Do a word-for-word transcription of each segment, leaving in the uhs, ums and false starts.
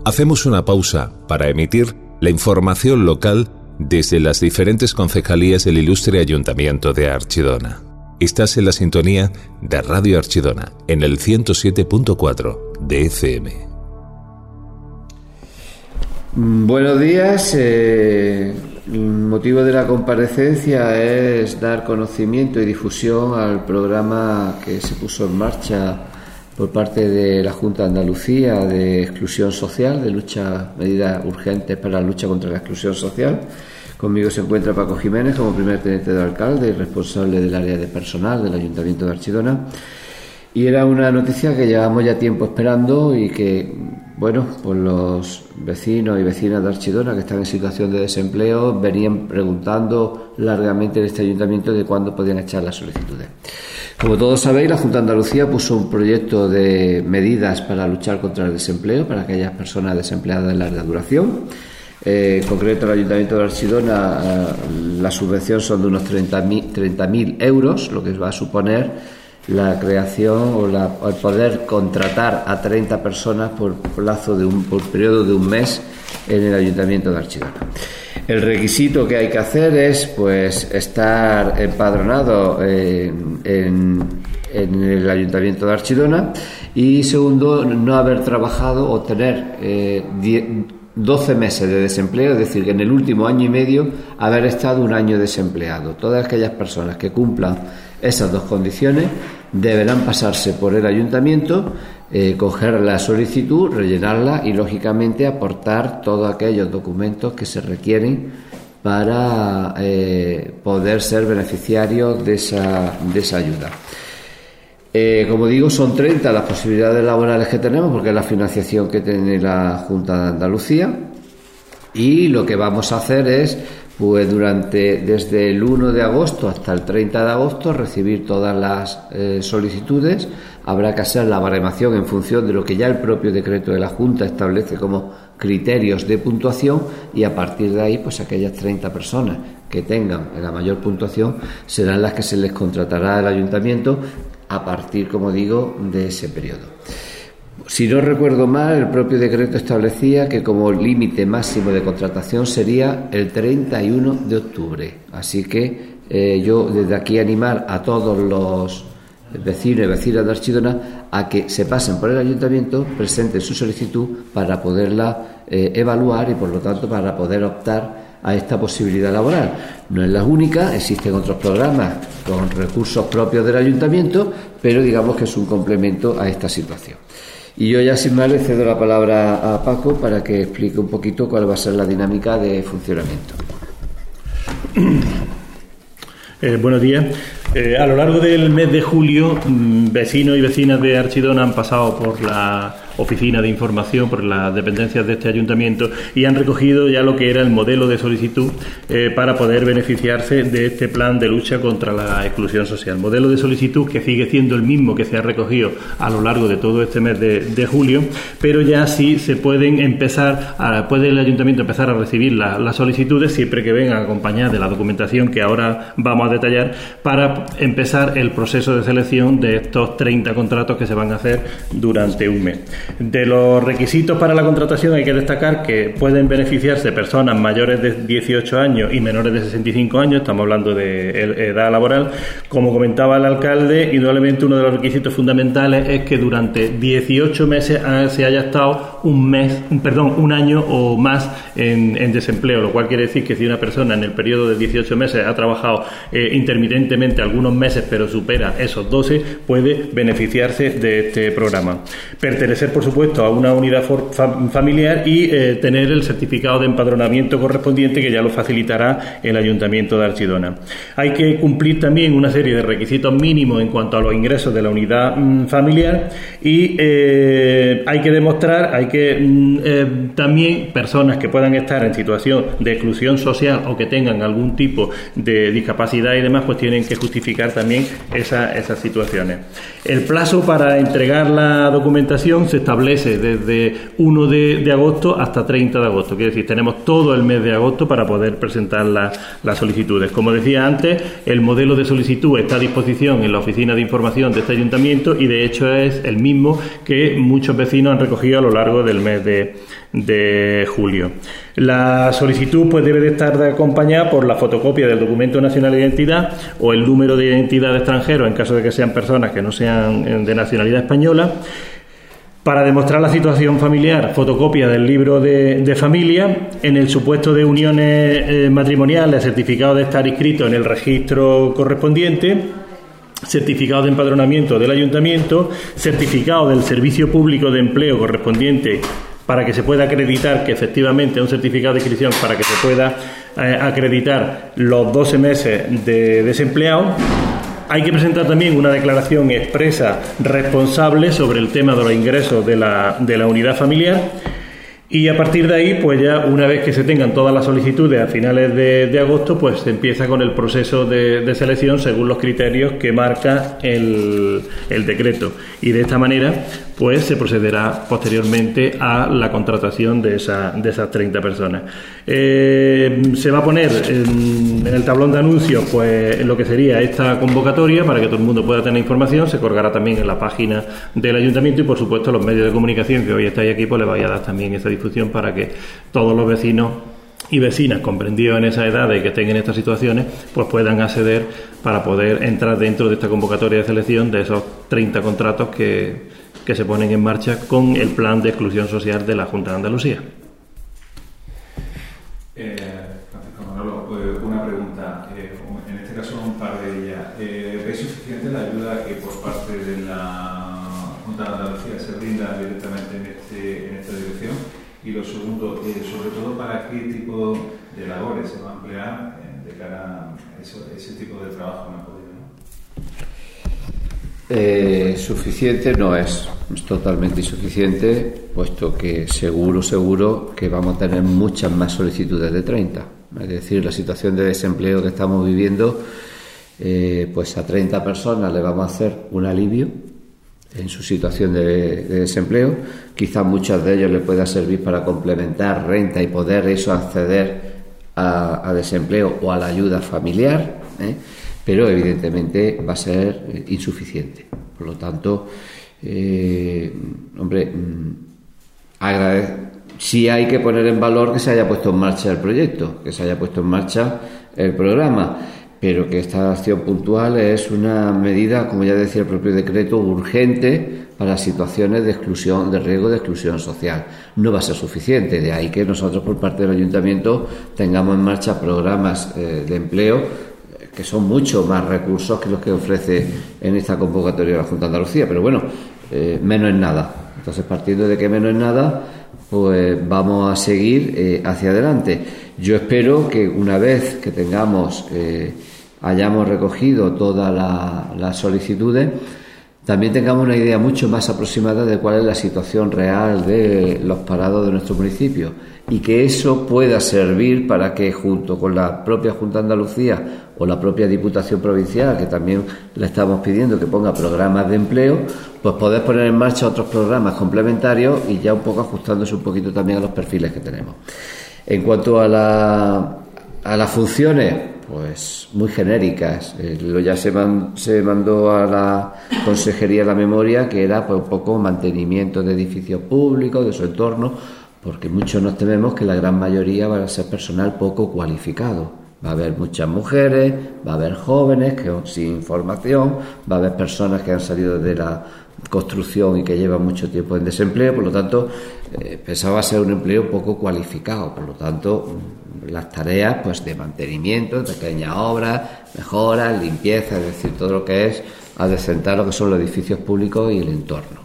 Hacemos una pausa para emitir la información local desde las diferentes concejalías del ilustre Ayuntamiento de Archidona. Estás en la sintonía de Radio Archidona, en el ciento siete punto cuatro de F M. Buenos días. Eh, el motivo de la comparecencia es dar conocimiento y difusión al programa que se puso en marcha por parte de la Junta de Andalucía de exclusión social, de lucha, medidas urgentes para la lucha contra la exclusión social. Conmigo se encuentra Paco Jiménez como primer teniente de alcalde y responsable del área de personal del Ayuntamiento de Archidona. Y era una noticia que llevamos ya tiempo esperando y que, bueno, pues los vecinos y vecinas de Archidona que están en situación de desempleo venían preguntando largamente en este ayuntamiento de cuándo podían echar las solicitudes. Como todos sabéis, la Junta de Andalucía puso un proyecto de medidas para luchar contra el desempleo para aquellas personas desempleadas de larga duración. Eh, en concreto, el Ayuntamiento de Archidona, eh, la subvención son de unos treinta mil euros, lo que va a suponer la creación o la, el poder contratar a treinta personas por plazo de un por periodo de un mes en el Ayuntamiento de Archidona. El requisito que hay que hacer es pues estar empadronado en, en, en el Ayuntamiento de Archidona y, segundo, no haber trabajado o tener eh, diez, doce meses de desempleo, es decir, que en el último año y medio haber estado un año desempleado. Todas aquellas personas que cumplan esas dos condiciones deberán pasarse por el ayuntamiento, eh, coger la solicitud, rellenarla y, lógicamente, aportar todos aquellos documentos que se requieren para eh, poder ser beneficiarios de esa, de esa ayuda. Eh, como digo, son treinta las posibilidades laborales que tenemos, porque es la financiación que tiene la Junta de Andalucía, y lo que vamos a hacer es, pues durante desde el uno de agosto hasta el treinta de agosto, recibir todas las eh, solicitudes. Habrá que hacer la baremación en función de lo que ya el propio decreto de la Junta establece como criterios de puntuación, y a partir de ahí, pues aquellas treinta personas que tengan la mayor puntuación serán las que se les contratará al ayuntamiento a partir, como digo, de ese periodo. Si no recuerdo mal, el propio decreto establecía que como límite máximo de contratación sería el treinta y uno de octubre. Así que eh, yo desde aquí animar a todos los vecinos y vecinas de Archidona a que se pasen por el ayuntamiento, presenten su solicitud para poderla eh, evaluar y, por lo tanto, para poder optar a esta posibilidad laboral. No es la única, existen otros programas con recursos propios del ayuntamiento, pero digamos que es un complemento a esta situación. Y yo ya sin más le cedo la palabra a Paco para que explique un poquito cuál va a ser la dinámica de funcionamiento. Eh, buenos días. Eh, a lo largo del mes de julio, mmm, vecinos y vecinas de Archidona han pasado por la oficina de información, por las dependencias de este ayuntamiento, y han recogido ya lo que era el modelo de solicitud eh, para poder beneficiarse de este plan de lucha contra la exclusión social. Modelo de solicitud que sigue siendo el mismo que se ha recogido a lo largo de todo este mes de, de julio, pero ya sí se pueden empezar, a, puede el ayuntamiento empezar a recibir la, las solicitudes siempre que vengan acompañadas de la documentación que ahora vamos a detallar, para empezar el proceso de selección de estos treinta contratos que se van a hacer durante un mes. De los requisitos para la contratación hay que destacar que pueden beneficiarse personas mayores de dieciocho años y menores de sesenta y cinco años, estamos hablando de edad laboral. Como comentaba el alcalde, indudablemente uno de los requisitos fundamentales es que durante dieciocho meses se haya estado un mes, perdón, un año o más en, en desempleo, lo cual quiere decir que si una persona en el periodo de dieciocho meses ha trabajado eh, intermitentemente algunos meses pero supera esos doce, puede beneficiarse de este programa. Pertenecer, por supuesto, a una unidad familiar y eh, tener el certificado de empadronamiento correspondiente, que ya lo facilitará el Ayuntamiento de Archidona. Hay que cumplir también una serie de requisitos mínimos en cuanto a los ingresos de la unidad mmm, familiar, y eh, hay que demostrar, hay que mmm, eh, también personas que puedan estar en situación de exclusión social o que tengan algún tipo de discapacidad y demás, pues tienen que justificar también esa, esas situaciones. El plazo para entregar la documentación se está establece desde uno de agosto hasta treinta de agosto. Quiere decir, tenemos todo el mes de agosto para poder presentar la, las solicitudes. Como decía antes, el modelo de solicitud está a disposición en la oficina de información de este ayuntamiento y de hecho es el mismo que muchos vecinos han recogido a lo largo del mes de, de julio. La solicitud pues debe de estar acompañada por la fotocopia del documento nacional de identidad o el número de identidad de extranjero en caso de que sean personas que no sean de nacionalidad española. Para demostrar la situación familiar, fotocopia del libro de, de familia. En el supuesto de uniones eh, matrimoniales, certificado de estar inscrito en el registro correspondiente, certificado de empadronamiento del ayuntamiento, certificado del servicio público de empleo correspondiente para que se pueda acreditar que efectivamente un certificado de inscripción para que se pueda eh, acreditar los doce meses de desempleado. Hay que presentar también una declaración expresa responsable sobre el tema de los ingresos de la, de la unidad familiar. Y a partir de ahí, pues ya una vez que se tengan todas las solicitudes a finales de, de agosto, pues se empieza con el proceso de, de selección según los criterios que marca el, el decreto. Y de esta manera, pues se procederá posteriormente a la contratación de, esa, de esas treinta personas. Eh, se va a poner en, en el tablón de anuncios pues lo que sería esta convocatoria para que todo el mundo pueda tener información. Se colgará también en la página del ayuntamiento y, por supuesto, los medios de comunicación que hoy estáis aquí, pues les vais a dar también esta difusión para que todos los vecinos y vecinas comprendidos en esa edad y que estén en estas situaciones pues puedan acceder para poder entrar dentro de esta convocatoria de selección de esos treinta contratos que, que se ponen en marcha con el plan de exclusión social de la Junta de Andalucía. Eh, Francisco Manolo, pues una pregunta, eh, en este caso un par de ellas. Eh, ¿Es suficiente la ayuda que por parte de la Junta de Andalucía se brinda directamente en, este, en esta dirección? Y lo segundo, eh, sobre todo, ¿para qué tipo de labores se va a emplear eh, de cara a eso, ese tipo de trabajo en apoyo, ¿no? Eh, suficiente no es, es totalmente insuficiente, puesto que seguro, seguro que vamos a tener muchas más solicitudes de treinta. Es decir, la situación de desempleo que estamos viviendo, eh, pues a treinta personas le vamos a hacer un alivio en su situación de, de desempleo. Quizás muchas de ellos le pueda servir para complementar renta y poder eso acceder a, a desempleo o a la ayuda familiar, ¿eh? Pero evidentemente va a ser eh, insuficiente. Por lo tanto, eh, hombre, agradezco. Sí hay que poner en valor que se haya puesto en marcha el proyecto, que se haya puesto en marcha el programa, pero que esta acción puntual es una medida, como ya decía el propio decreto, urgente para situaciones de exclusión, de riesgo de exclusión social. No va a ser suficiente, de ahí que nosotros por parte del ayuntamiento tengamos en marcha programas eh, de empleo que son mucho más recursos que los que ofrece en esta convocatoria de la Junta de Andalucía, pero bueno, eh, menos es nada. Entonces, partiendo de que menos es nada, pues vamos a seguir eh, hacia adelante. Yo espero que una vez que tengamos, eh, hayamos recogido todas la, las solicitudes, también tengamos una idea mucho más aproximada de cuál es la situación real de los parados de nuestro municipio y que eso pueda servir para que, junto con la propia Junta de Andalucía o la propia Diputación Provincial, que también le estamos pidiendo que ponga programas de empleo, pues poder poner en marcha otros programas complementarios y ya un poco ajustándose un poquito también a los perfiles que tenemos. En cuanto a, la, a las funciones, pues muy genéricas. Eh, lo ya se, man, se mandó a la Consejería de la Memoria, que era pues un poco mantenimiento de edificios públicos, de su entorno, porque muchos nos tememos que la gran mayoría van a ser personal poco cualificado. Va a haber muchas mujeres, va a haber jóvenes que sin formación, va a haber personas que han salido de la construcción y que llevan mucho tiempo en desempleo, por lo tanto, eh, pensaba ser un empleo poco cualificado, por lo tanto, las tareas pues de mantenimiento, de pequeñas obras, mejoras, limpieza, es decir, todo lo que es adecentar lo que son los edificios públicos y el entorno.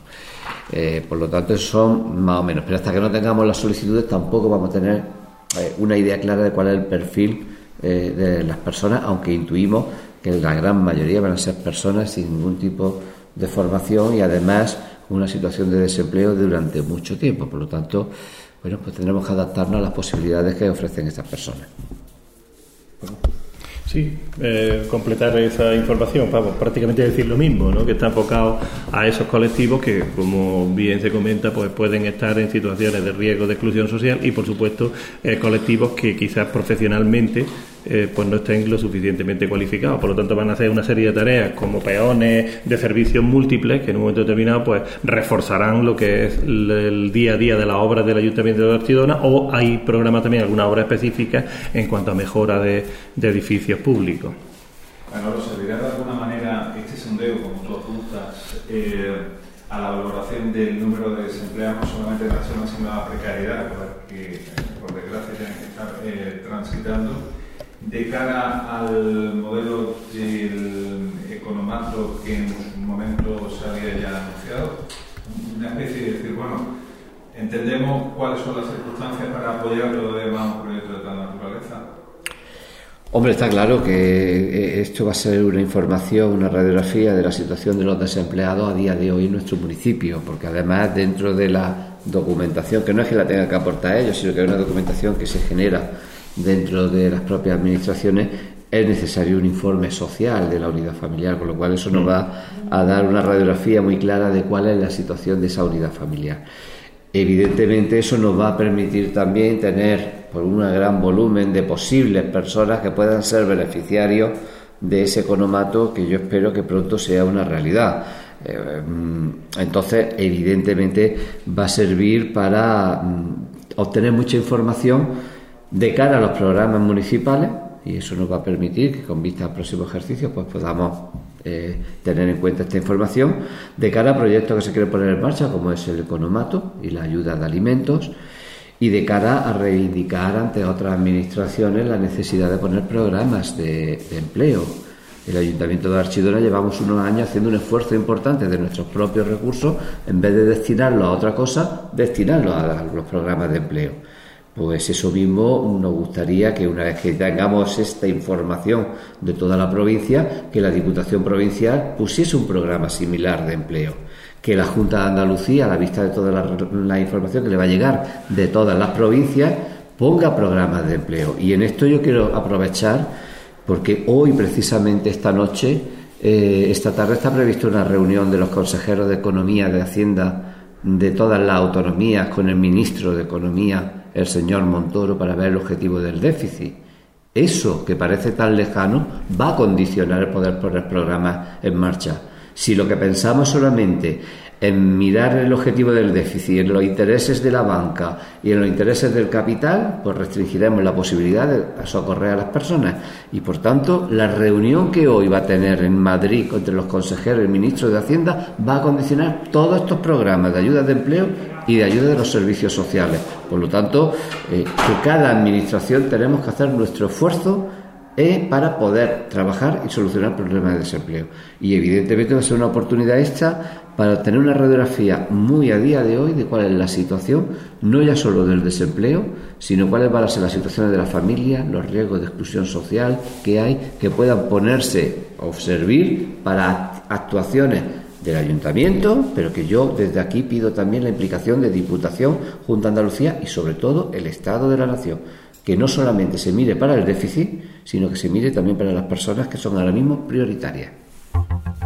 Eh, por lo tanto, son más o menos, pero hasta que no tengamos las solicitudes tampoco vamos a tener eh, una idea clara de cuál es el perfil eh, de las personas, aunque intuimos que la gran mayoría van a ser personas sin ningún tipo de formación y además una situación de desempleo durante mucho tiempo. Por lo tanto, bueno, pues tendremos que adaptarnos a las posibilidades que ofrecen estas personas. Sí, eh, completar esa información, vamos, prácticamente decir lo mismo, ¿no? Que está enfocado a esos colectivos que, como bien se comenta, pues pueden estar en situaciones de riesgo de exclusión social y, por supuesto, eh, colectivos que quizás profesionalmente eh, pues no estén lo suficientemente cualificados. Por lo tanto, van a hacer una serie de tareas como peones de servicios múltiples que en un momento determinado pues reforzarán lo que es el, el día a día de las obras del Ayuntamiento de Archidona, o hay programas también, algunas obras específicas en cuanto a mejora de, de edificios públicos. Bueno, ¿servirá de alguna manera este sondeo, como tú apuntas, eh, a la valoración del número de desempleados, no solamente de la zona, sino a la precariedad, por la que, por desgracia, tienen que estar eh, transitando, de cara al modelo del economato que en un momento se había ya anunciado? Una especie de decir, bueno, entendemos cuáles son las circunstancias para apoyar lo demás un proyecto de tal naturaleza. Hombre, está claro que esto va a ser una información, una radiografía de la situación de los desempleados a día de hoy en nuestro municipio, porque además dentro de la documentación, que no es que la tengan que aportar ellos, sino que es una documentación que se genera dentro de las propias administraciones, es necesario un informe social de la unidad familiar, con lo cual eso nos va a dar una radiografía muy clara de cuál es la situación de esa unidad familiar. Evidentemente eso nos va a permitir también tener por un gran volumen de posibles personas que puedan ser beneficiarios de ese economato, que yo espero que pronto sea una realidad. Entonces, evidentemente va a servir para obtener mucha información de cara a los programas municipales, y eso nos va a permitir que, con vista al próximo ejercicio, pues podamos eh, tener en cuenta esta información de cara a proyectos que se quieren poner en marcha, como es el economato y la ayuda de alimentos, y de cara a reivindicar ante otras administraciones la necesidad de poner programas de, de empleo. El Ayuntamiento de Archidona llevamos unos años haciendo un esfuerzo importante de nuestros propios recursos, en vez de destinarlo a otra cosa, destinarlo a los programas de empleo. Pues eso mismo nos gustaría que, una vez que tengamos esta información de toda la provincia, que la Diputación Provincial pusiese un programa similar de empleo, que la Junta de Andalucía, a la vista de toda la, la información que le va a llegar de todas las provincias, ponga programas de empleo. Y en esto yo quiero aprovechar, porque hoy, precisamente esta noche, eh, esta tarde está prevista una reunión de los consejeros de Economía, de Hacienda, de todas las autonomías, con el ministro de Economía, el señor Montoro, para ver el objetivo del déficit. Eso, que parece tan lejano, va a condicionar el poder poner programas en marcha. Si lo que pensamos solamente en mirar el objetivo del déficit, en los intereses de la banca y en los intereses del capital, pues restringiremos la posibilidad de socorrer a las personas. Y, por tanto, la reunión que hoy va a tener en Madrid entre los consejeros y el ministro de Hacienda va a condicionar todos estos programas de ayuda de empleo y de ayuda de los servicios sociales. Por lo tanto, eh, que cada administración tenemos que hacer nuestro esfuerzo eh, para poder trabajar y solucionar problemas de desempleo. Y evidentemente va a ser una oportunidad esta para tener una radiografía muy a día de hoy de cuál es la situación, no ya solo del desempleo, sino cuáles van a ser las situaciones de la familia, los riesgos de exclusión social que hay, que puedan ponerse o servir para actuaciones del Ayuntamiento, pero que yo desde aquí pido también la implicación de Diputación, Junta de Andalucía y sobre todo el Estado de la Nación, que no solamente se mire para el déficit, sino que se mire también para las personas que son ahora mismo prioritarias.